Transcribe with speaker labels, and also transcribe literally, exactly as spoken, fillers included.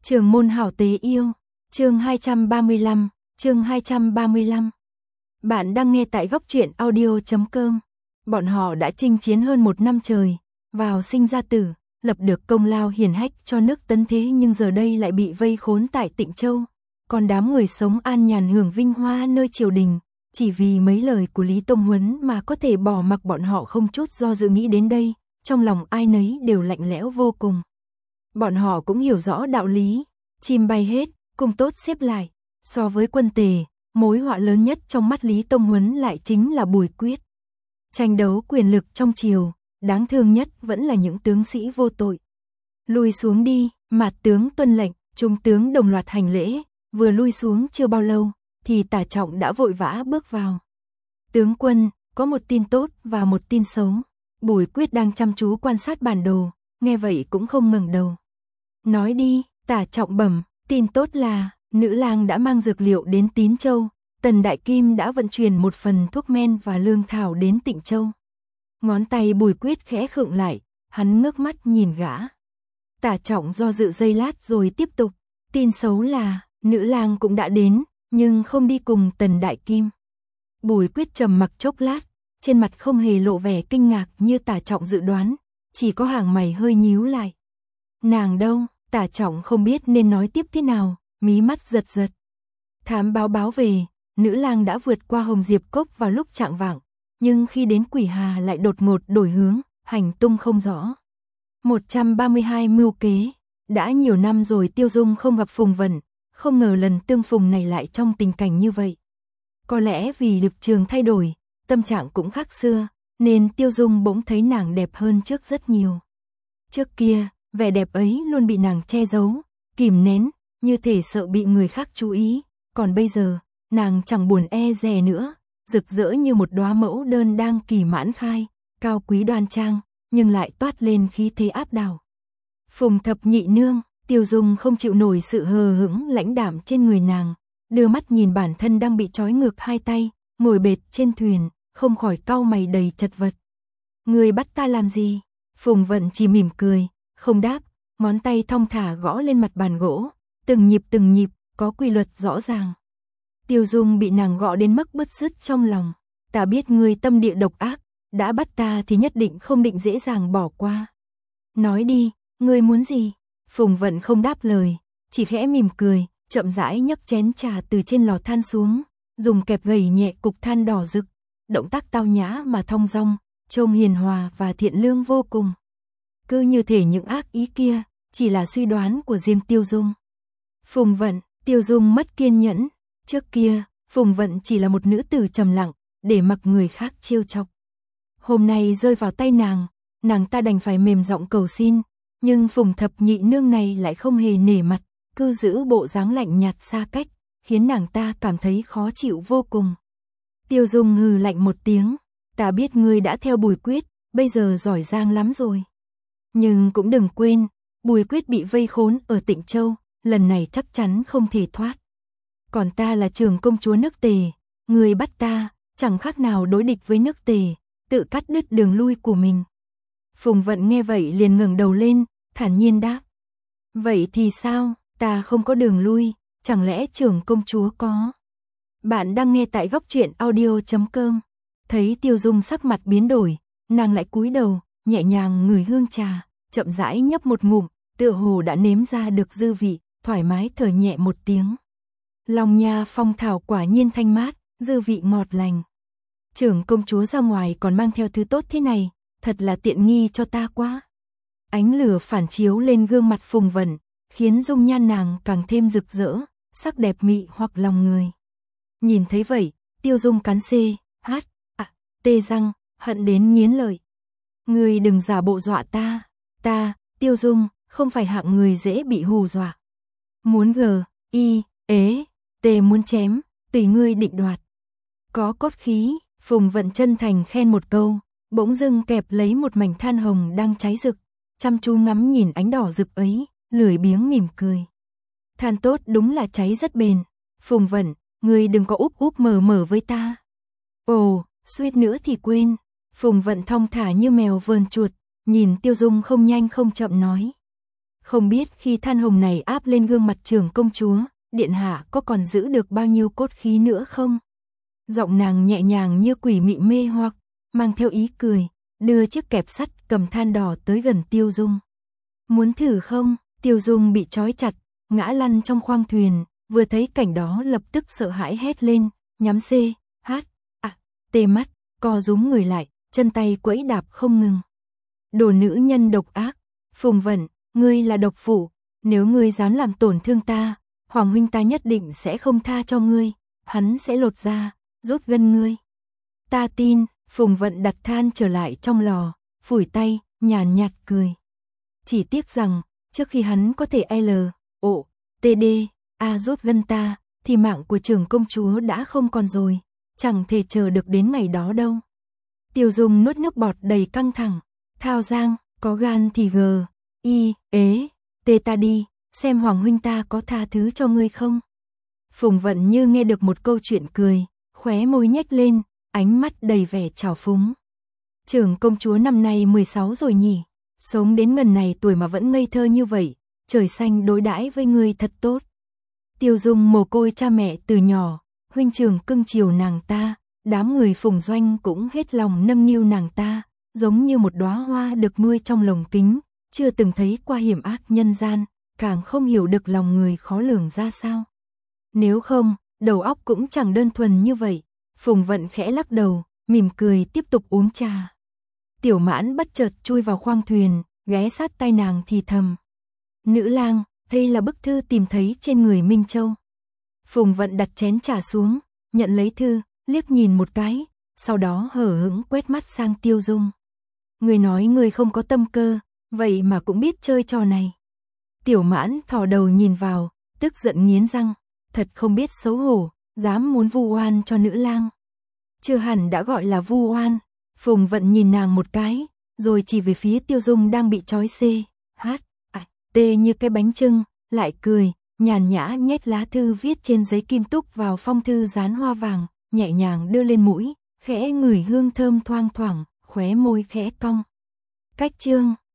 Speaker 1: Trường môn hảo tế yêu, chương hai trăm ba mươi lăm, chương hai trăm ba mươi lăm. Bạn đang nghe tại góc truyện audio chấm com. Bọn họ đã chinh chiến hơn một năm trời, vào sinh ra tử, lập được công lao hiển hách cho nước Tấn thế, nhưng giờ đây lại bị vây khốn tại Tịnh Châu. Còn đám người sống an nhàn hưởng vinh hoa nơi triều đình, chỉ vì mấy lời của Lý Tông Huấn mà có thể bỏ mặc bọn họ không chút do dự. Nghĩ đến đây, trong lòng ai nấy đều lạnh lẽo vô cùng. Bọn họ cũng hiểu rõ đạo lý, chim bay hết, cung tốt xếp lại. So với Quân Tề, mối họa lớn nhất trong mắt Lý Tông Huấn lại chính là Bùi Quyết. Tranh đấu quyền lực trong triều, đáng thương nhất vẫn là những tướng sĩ vô tội. Lui xuống đi, Mạt tướng tuân lệnh, trung tướng đồng loạt hành lễ. Vừa lui xuống chưa bao lâu, thì Tả Trọng đã vội vã bước vào. Tướng quân, có một tin tốt và một tin xấu. Bùi Quyết đang chăm chú quan sát bản đồ, nghe vậy cũng không ngẩng đầu. Nói đi, Tả Trọng bẩm, tin tốt là nữ lang đã mang dược liệu đến Tín Châu, Tần Đại Kim đã vận chuyển một phần thuốc men và lương thảo đến Tịnh Châu. Ngón tay Bùi Quyết khẽ khựng lại, hắn ngước mắt nhìn gã. Tả Trọng do dự giây lát rồi tiếp tục, tin xấu là nữ lang cũng đã đến, nhưng không đi cùng Tần Đại Kim. Bùi Quyết trầm mặc chốc lát, trên mặt không hề lộ vẻ kinh ngạc như Tả Trọng dự đoán, chỉ có hàng mày hơi nhíu lại. Nàng đâu? Tả Trọng không biết nên nói tiếp thế nào, mí mắt giật giật. Thám báo báo về, nữ lang đã vượt qua Hồng Diệp Cốc vào lúc chạng vạng, nhưng khi đến Quỷ Hà lại đột ngột đổi hướng, hành tung không rõ. một trăm ba mươi hai mưu kế, đã nhiều năm rồi Tiêu Dung không gặp Phùng Vận, không ngờ lần tương phùng này lại trong tình cảnh như vậy. Có lẽ vì lập trường thay đổi, tâm trạng cũng khác xưa, nên Tiêu Dung bỗng thấy nàng đẹp hơn trước rất nhiều. Trước kia, vẻ đẹp ấy luôn bị nàng che giấu, kìm nén, như thể sợ bị người khác chú ý, còn bây giờ, nàng chẳng buồn e dè nữa, rực rỡ như một đóa mẫu đơn đang kỳ mãn khai, cao quý đoan trang, nhưng lại toát lên khí thế áp đảo. Phùng thập nhị nương, Tiêu Dung không chịu nổi sự hờ hững lãnh đạm trên người nàng, đưa mắt nhìn bản thân đang bị trói ngược hai tay, ngồi bệt trên thuyền, không khỏi cau mày đầy chật vật. Người bắt ta làm gì? Phùng Vận chỉ mỉm cười, không đáp, ngón tay thong thả gõ lên mặt bàn gỗ, từng nhịp từng nhịp, có quy luật rõ ràng. Tiêu Dung bị nàng gõ đến mức bứt rứt trong lòng, ta biết ngươi tâm địa độc ác, đã bắt ta thì nhất định không định dễ dàng bỏ qua. Nói đi, ngươi muốn gì? Phùng Vận không đáp lời, chỉ khẽ mỉm cười, chậm rãi nhấc chén trà từ trên lò than xuống, dùng kẹp gầy nhẹ cục than đỏ rực, động tác tao nhã mà thong dong, trông hiền hòa và thiện lương vô cùng. Cứ như thể những ác ý kia chỉ là suy đoán của riêng Tiêu Dung. Phùng Vận, Tiêu Dung mất kiên nhẫn, trước kia, Phùng Vận chỉ là một nữ tử trầm lặng, để mặc người khác trêu chọc. Hôm nay rơi vào tay nàng, nàng ta đành phải mềm giọng cầu xin, nhưng Phùng thập nhị nương này lại không hề nể mặt, cứ giữ bộ dáng lạnh nhạt xa cách, khiến nàng ta cảm thấy khó chịu vô cùng. Tiêu Dung hừ lạnh một tiếng, ta biết ngươi đã theo Bùi Quyết, bây giờ giỏi giang lắm rồi. Nhưng cũng đừng quên, Bùi Quyết bị vây khốn ở Tịnh Châu, lần này chắc chắn không thể thoát. Còn ta là trưởng công chúa nước Tề, người bắt ta, chẳng khác nào đối địch với nước Tề, tự cắt đứt đường lui của mình. Phùng Vận nghe vậy liền ngẩng đầu lên, thản nhiên đáp. Vậy thì sao, ta không có đường lui, chẳng lẽ trưởng công chúa có? Bạn đang nghe tại góc truyện audio chấm com. Thấy Tiêu Dung sắc mặt biến đổi, nàng lại cúi đầu, nhẹ nhàng ngửi hương trà, chậm rãi nhấp một ngụm, tựa hồ đã nếm ra được dư vị, thoải mái thở nhẹ một tiếng. Long nha phong thảo quả nhiên thanh mát, dư vị ngọt lành. Trưởng công chúa ra ngoài còn mang theo thứ tốt thế này, thật là tiện nghi cho ta quá. Ánh lửa phản chiếu lên gương mặt Phùng Vận, khiến dung nhan nàng càng thêm rực rỡ, sắc đẹp mị hoặc lòng người. Nhìn thấy vậy, Tiêu Dung cắn xê, hát, à, tê răng, hận đến nghiến lợi. Ngươi đừng giả bộ dọa ta, ta, Tiêu Dung, không phải hạng người dễ bị hù dọa. Muốn gờ, y, ế, tê muốn chém, tùy ngươi định đoạt. Có cốt khí, Phùng Vận chân thành khen một câu, bỗng dưng kẹp lấy một mảnh than hồng đang cháy rực, chăm chú ngắm nhìn ánh đỏ rực ấy, lười biếng mỉm cười. Than tốt đúng là cháy rất bền, Phùng Vận, ngươi đừng có úp úp mở mở với ta. Ồ, suýt nữa thì quên. Phùng Vận thong thả như mèo vờn chuột, nhìn Tiêu Dung không nhanh không chậm nói. Không biết khi than hồng này áp lên gương mặt trưởng công chúa, điện hạ có còn giữ được bao nhiêu cốt khí nữa không? Giọng nàng nhẹ nhàng như quỷ mị mê hoặc, mang theo ý cười, đưa chiếc kẹp sắt cầm than đỏ tới gần Tiêu Dung. Muốn thử không? Tiêu Dung bị trói chặt, ngã lăn trong khoang thuyền, vừa thấy cảnh đó lập tức sợ hãi hét lên, nhắm C, H, à, tê mắt, co rúm người lại, chân tay quẫy đạp không ngừng. Đồ nữ nhân độc ác, Phùng Vận, ngươi là độc phụ, nếu ngươi dám làm tổn thương ta, Hoàng huynh ta nhất định sẽ không tha cho ngươi, hắn sẽ lột da, rút gân ngươi. Ta tin. Phùng Vận đặt than trở lại trong lò, phủi tay, nhàn nhạt cười. Chỉ tiếc rằng, trước khi hắn có thể L, O, T D, A rút gân ta, thì mạng của trưởng công chúa đã không còn rồi, chẳng thể chờ được đến ngày đó đâu. Tiêu Dung nuốt nước bọt đầy căng thẳng, thao giang, có gan thì G, I, ế, T ta đi, xem Hoàng huynh ta có tha thứ cho ngươi không. Phùng Vận như nghe được một câu chuyện cười, khóe môi nhếch lên, ánh mắt đầy vẻ trào phúng. Trưởng công chúa năm nay mười sáu rồi nhỉ, sống đến ngần này tuổi mà vẫn ngây thơ như vậy, trời xanh đối đãi với ngươi thật tốt. Tiêu Dung mồ côi cha mẹ từ nhỏ, huynh trưởng cưng chiều nàng ta, đám người Phùng Doanh cũng hết lòng nâng niu nàng ta, giống như một đóa hoa được nuôi trong lồng kính, chưa từng thấy qua hiểm ác nhân gian, càng không hiểu được lòng người khó lường ra sao. Nếu không, đầu óc cũng chẳng đơn thuần như vậy. Phùng Vận khẽ lắc đầu, mỉm cười tiếp tục uống trà. Tiểu Mãn bất chợt chui vào khoang thuyền, ghé sát tai nàng thì thầm. Nữ lang, đây là bức thư tìm thấy trên người Minh Châu. Phùng Vận đặt chén trà xuống, nhận lấy thư, liếc nhìn một cái, sau đó hở hững quét mắt sang Tiêu Dung. Người nói người không có tâm cơ, vậy mà cũng biết chơi trò này. Tiểu Mãn thò đầu nhìn vào, tức giận nghiến răng, thật không biết xấu hổ, dám muốn vu oan cho nữ lang. Chưa hẳn đã gọi là vu oan. Phùng Vận nhìn nàng một cái, rồi chỉ về phía Tiêu Dung đang bị trói C, H, à, T như cái bánh chưng, lại cười, nhàn nhã nhét lá thư viết trên giấy kim túc vào phong thư dán hoa vàng, nhẹ nhàng đưa lên mũi, khẽ ngửi hương thơm thoang thoảng, khóe môi khẽ cong. Cách chương